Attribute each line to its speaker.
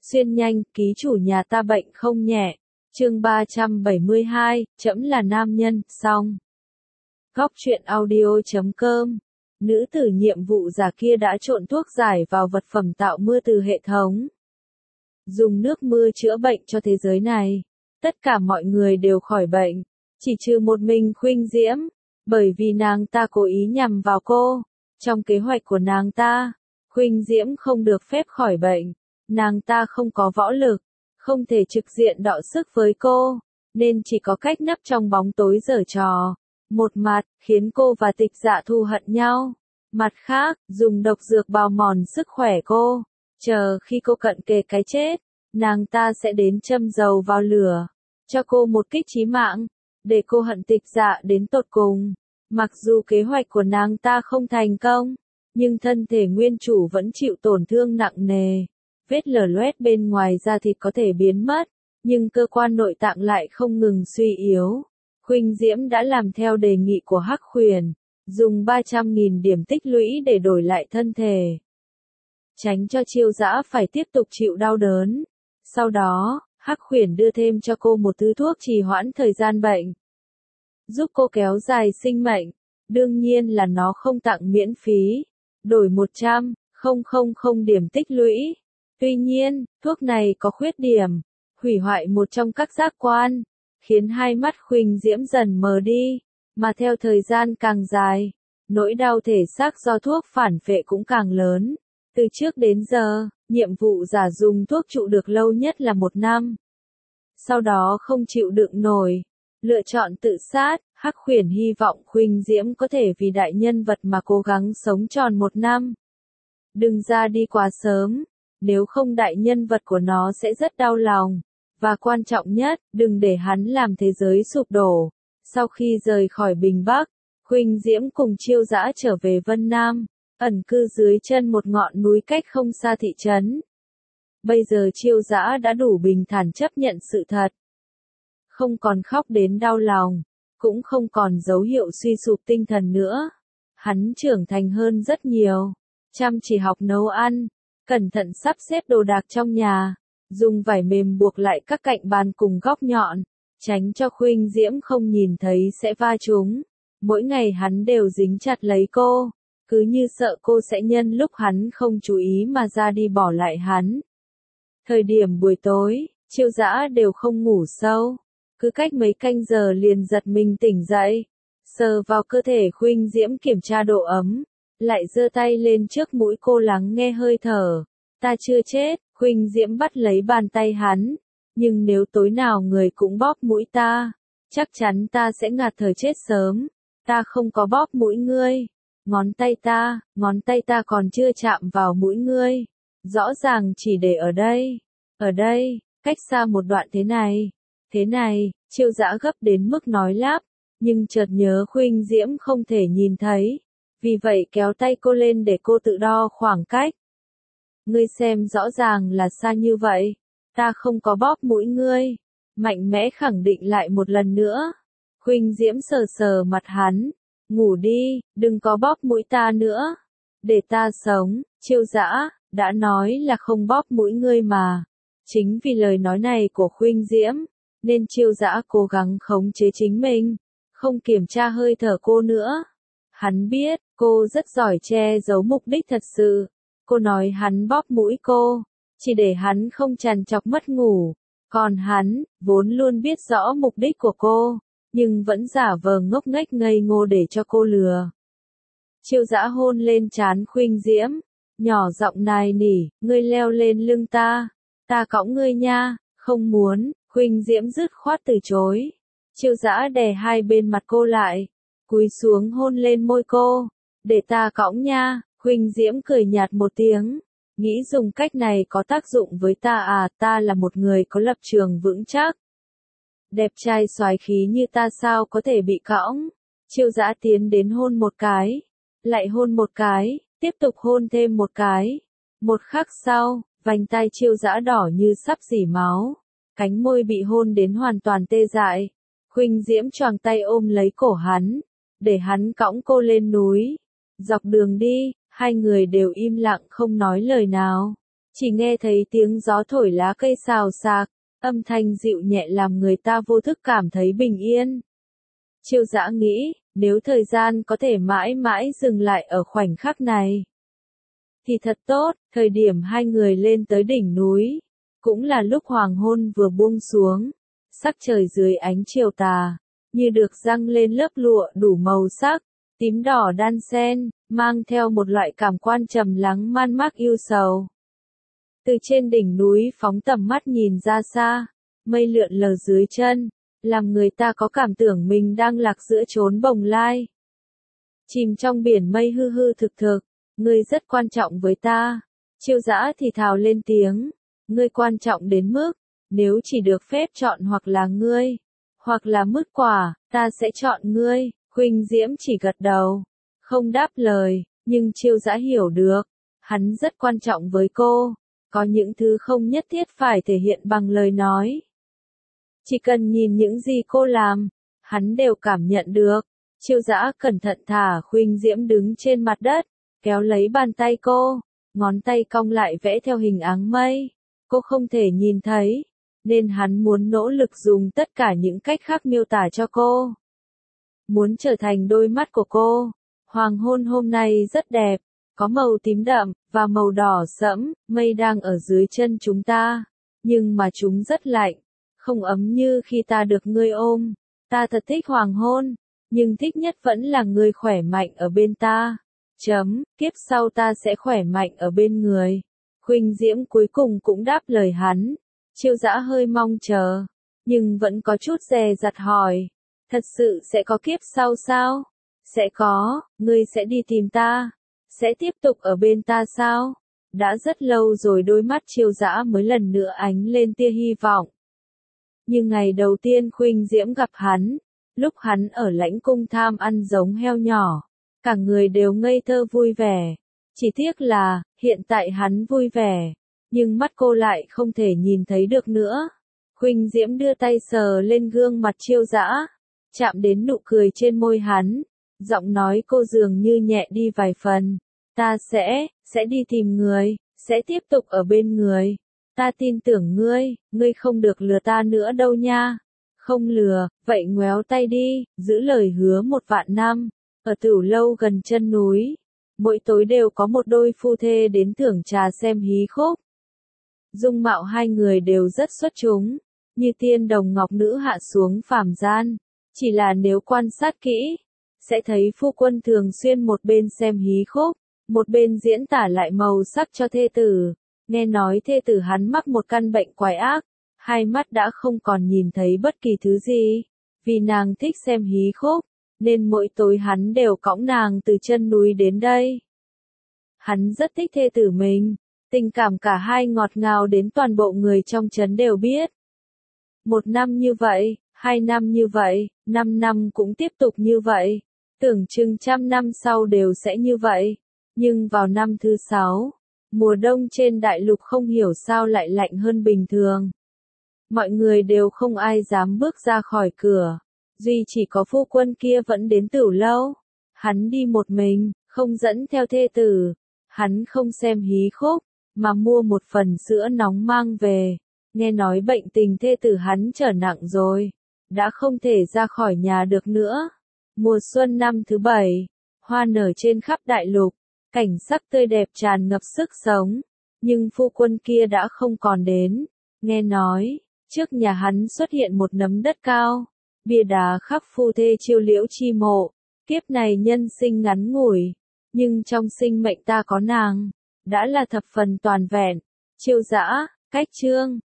Speaker 1: Xuyên nhanh, ký chủ nhà ta bệnh không nhẹ. Chương 372, trẫm là nam nhân, xong. Góc truyện audio.com. Nữ tử nhiệm vụ giả kia đã trộn thuốc giải vào vật phẩm tạo mưa từ hệ thống. Dùng nước mưa chữa bệnh cho thế giới này. Tất cả mọi người đều khỏi bệnh. Chỉ trừ một mình Khuynh Diễm. Bởi vì nàng ta cố ý nhằm vào cô. Trong kế hoạch của nàng ta, Khuynh Diễm không được phép khỏi bệnh. Nàng ta không có võ lực, không thể trực diện đọ sức với cô, nên chỉ có cách nấp trong bóng tối giở trò. Một mặt, khiến cô và Tịch Dạ thù hận nhau. Mặt khác, dùng độc dược bào mòn sức khỏe cô. Chờ khi cô cận kề cái chết, nàng ta sẽ đến châm dầu vào lửa, cho cô một kích chí mạng, để cô hận Tịch Dạ đến tột cùng. Mặc dù kế hoạch của nàng ta không thành công, nhưng thân thể nguyên chủ vẫn chịu tổn thương nặng nề. Vết lở loét bên ngoài da thịt có thể biến mất, nhưng cơ quan nội tạng lại không ngừng suy yếu. Khuynh Diễm đã làm theo đề nghị của Hắc Khuyển, dùng 300.000 điểm tích lũy để đổi lại thân thể. Tránh cho Chiêu Dã phải tiếp tục chịu đau đớn. Sau đó, Hắc Khuyển đưa thêm cho cô một thứ thuốc trì hoãn thời gian bệnh, giúp cô kéo dài sinh mệnh. Đương nhiên là nó không tặng miễn phí, đổi 100.000 điểm tích lũy. Tuy nhiên, thuốc này có khuyết điểm, hủy hoại một trong các giác quan, khiến hai mắt Khuynh Diễm dần mờ đi, mà theo thời gian càng dài, nỗi đau thể xác do thuốc phản phệ cũng càng lớn. Từ trước đến giờ, nhiệm vụ giả dùng thuốc trụ được lâu nhất là 1 năm. Sau đó không chịu đựng nổi, lựa chọn tự sát. Hắc Khuyển hy vọng Khuynh Diễm có thể vì đại nhân vật mà cố gắng sống tròn 1 năm. Đừng ra đi quá sớm. Nếu không đại nhân vật của nó sẽ rất đau lòng. Và quan trọng nhất, đừng để hắn làm thế giới sụp đổ. Sau khi rời khỏi Bình Bắc, Khuynh Diễm cùng Chiêu Dã trở về Vân Nam, ẩn cư dưới chân một ngọn núi cách không xa thị trấn. Bây giờ Chiêu Dã đã đủ bình thản chấp nhận sự thật. Không còn khóc đến đau lòng, cũng không còn dấu hiệu suy sụp tinh thần nữa. Hắn trưởng thành hơn rất nhiều, chăm chỉ học nấu ăn, cẩn thận sắp xếp đồ đạc trong nhà, dùng vải mềm buộc lại các cạnh bàn cùng góc nhọn, tránh cho Khuynh Diễm không nhìn thấy sẽ va trúng. Mỗi ngày hắn đều dính chặt lấy cô, cứ như sợ cô sẽ nhân lúc hắn không chú ý mà ra đi bỏ lại hắn. Thời điểm buổi tối, Chiêu Dã đều không ngủ sâu, cứ cách mấy canh giờ liền giật mình tỉnh dậy, sờ vào cơ thể Khuynh Diễm kiểm tra độ ấm, lại giơ tay lên trước mũi cô lắng nghe hơi thở. Ta chưa chết. Khuynh Diễm bắt lấy bàn tay hắn, nhưng nếu tối nào người cũng bóp mũi ta, chắc chắn ta sẽ ngạt thở chết sớm. Ta không có bóp mũi ngươi. Ngón tay ta còn chưa chạm vào mũi ngươi. Rõ ràng chỉ để ở đây, cách xa một đoạn thế này, Chiêu Dã gấp đến mức nói lắp, nhưng chợt nhớ Khuynh Diễm không thể nhìn thấy, vì vậy kéo tay cô lên để cô tự đo khoảng cách. Ngươi xem rõ ràng là xa như vậy, ta không có bóp mũi ngươi. Mạnh mẽ khẳng định lại một lần nữa. Khuynh Diễm sờ sờ mặt hắn, ngủ đi, đừng có bóp mũi ta nữa. Để ta sống. Chiêu Dã đã nói là không bóp mũi ngươi mà. Chính vì lời nói này của Khuynh Diễm, nên Chiêu Dã cố gắng khống chế chính mình, không kiểm tra hơi thở cô nữa. Hắn biết, cô rất giỏi che giấu mục đích thật sự. Cô nói hắn bóp mũi cô, chỉ để hắn không trằn trọc mất ngủ. Còn hắn, vốn luôn biết rõ mục đích của cô, nhưng vẫn giả vờ ngốc nghếch ngây ngô để cho cô lừa. Chiêu Dã hôn lên trán Khuynh Diễm, nhỏ giọng nài nỉ, ngươi leo lên lưng ta cõng ngươi nha. Không muốn. Khuynh Diễm dứt khoát từ chối. Chiêu Dã đè hai bên mặt cô lại, cúi xuống hôn lên môi cô. Để ta cõng nha. Khuynh Diễm cười nhạt một tiếng, nghĩ dùng cách này có tác dụng với ta à? Ta là một người có lập trường vững chắc. Đẹp trai soái khí như ta sao có thể bị cõng? Chiêu Dã tiến đến hôn một cái, lại hôn một cái, tiếp tục hôn thêm một cái. Một khắc sau, vành tai Chiêu Dã đỏ như sắp rỉ máu, cánh môi bị hôn đến hoàn toàn tê dại. Khuynh Diễm choàng tay ôm lấy cổ hắn, để hắn cõng cô lên núi. Dọc đường đi, hai người đều im lặng không nói lời nào. Chỉ nghe thấy tiếng gió thổi lá cây xào xạc, âm thanh dịu nhẹ làm người ta vô thức cảm thấy bình yên. Chiêu Dã nghĩ, nếu thời gian có thể mãi mãi dừng lại ở khoảnh khắc này, thì thật tốt. Thời điểm hai người lên tới đỉnh núi, cũng là lúc hoàng hôn vừa buông xuống, sắc trời dưới ánh chiều tà, như được răng lên lớp lụa đủ màu sắc, tím đỏ đan xen, mang theo một loại cảm quan trầm lắng man mác yêu sầu. Từ trên đỉnh núi phóng tầm mắt nhìn ra xa, mây lượn lờ dưới chân, làm người ta có cảm tưởng mình đang lạc giữa chốn bồng lai. Chìm trong biển mây hư hư thực thực, ngươi rất quan trọng với ta. Chiêu Dã thì thào lên tiếng, ngươi quan trọng đến mức, nếu chỉ được phép chọn hoặc là ngươi, hoặc là mứt quả, ta sẽ chọn ngươi. Khuynh Diễm chỉ gật đầu, không đáp lời, nhưng Chiêu Dã hiểu được, hắn rất quan trọng với cô, có những thứ không nhất thiết phải thể hiện bằng lời nói. Chỉ cần nhìn những gì cô làm, hắn đều cảm nhận được. Chiêu Dã cẩn thận thả Khuynh Diễm đứng trên mặt đất, kéo lấy bàn tay cô, ngón tay cong lại vẽ theo hình áng mây. Cô không thể nhìn thấy, nên hắn muốn nỗ lực dùng tất cả những cách khác miêu tả cho cô. Muốn trở thành đôi mắt của cô. Hoàng hôn hôm nay rất đẹp, có màu tím đậm, và màu đỏ sẫm, mây đang ở dưới chân chúng ta, nhưng mà chúng rất lạnh, không ấm như khi ta được ngươi ôm. Ta thật thích hoàng hôn, nhưng thích nhất vẫn là ngươi khỏe mạnh ở bên ta. Kiếp sau ta sẽ khỏe mạnh ở bên người. Khuynh Diễm cuối cùng cũng đáp lời hắn. Chiêu Dã hơi mong chờ, nhưng vẫn có chút dè dặt hỏi, thật sự sẽ có kiếp sau sao? Sẽ có, ngươi sẽ đi tìm ta, sẽ tiếp tục ở bên ta sao? Đã rất lâu rồi đôi mắt Chiêu Dã mới lần nữa ánh lên tia hy vọng. Nhưng ngày đầu tiên Khuynh Diễm gặp hắn, lúc hắn ở lãnh cung tham ăn giống heo nhỏ, cả người đều ngây thơ vui vẻ. Chỉ tiếc là, hiện tại hắn vui vẻ, nhưng mắt cô lại không thể nhìn thấy được nữa. Khuynh Diễm đưa tay sờ lên gương mặt Chiêu Dã, chạm đến nụ cười trên môi hắn, giọng nói cô dường như nhẹ đi vài phần. Ta sẽ đi tìm người, sẽ tiếp tục ở bên người. Ta tin tưởng ngươi, ngươi không được lừa ta nữa đâu nha. Không lừa, vậy ngoéo tay đi, giữ lời hứa 1.000 năm. Ở Tửu Lâu gần chân núi, mỗi tối đều có một đôi phu thê đến thưởng trà xem hí khúc. Dung mạo hai người đều rất xuất chúng, như tiên đồng ngọc nữ hạ xuống phàm gian. Chỉ là nếu quan sát kỹ, sẽ thấy phu quân thường xuyên một bên xem hí khúc, một bên diễn tả lại màu sắc cho thê tử. Nghe nói thê tử hắn mắc một căn bệnh quái ác, hai mắt đã không còn nhìn thấy bất kỳ thứ gì. Vì nàng thích xem hí khúc, nên mỗi tối hắn đều cõng nàng từ chân núi đến đây. Hắn rất thích thê tử mình, tình cảm cả hai ngọt ngào đến toàn bộ người trong trấn đều biết. 1 năm như vậy, 2 năm như vậy, 5 năm cũng tiếp tục như vậy, tưởng chừng 100 năm sau đều sẽ như vậy. Nhưng vào năm thứ 6, mùa đông trên đại lục không hiểu sao lại lạnh hơn bình thường. Mọi người đều không ai dám bước ra khỏi cửa. Duy chỉ có phu quân kia vẫn đến Tửu Lâu. Hắn đi một mình, không dẫn theo thê tử. Hắn không xem hí khúc, mà mua một phần sữa nóng mang về. Nghe nói bệnh tình thê tử hắn trở nặng rồi, đã không thể ra khỏi nhà được nữa. Mùa xuân năm thứ 7, hoa nở trên khắp đại lục, cảnh sắc tươi đẹp tràn ngập sức sống. Nhưng phu quân kia đã không còn đến. Nghe nói, trước nhà hắn xuất hiện một nấm đất cao, bia đá khắc phu thê Chiêu Liễu chi mộ. Kiếp này nhân sinh ngắn ngủi, nhưng trong sinh mệnh ta có nàng, đã là thập phần toàn vẹn. Chiêu Dã, cách chương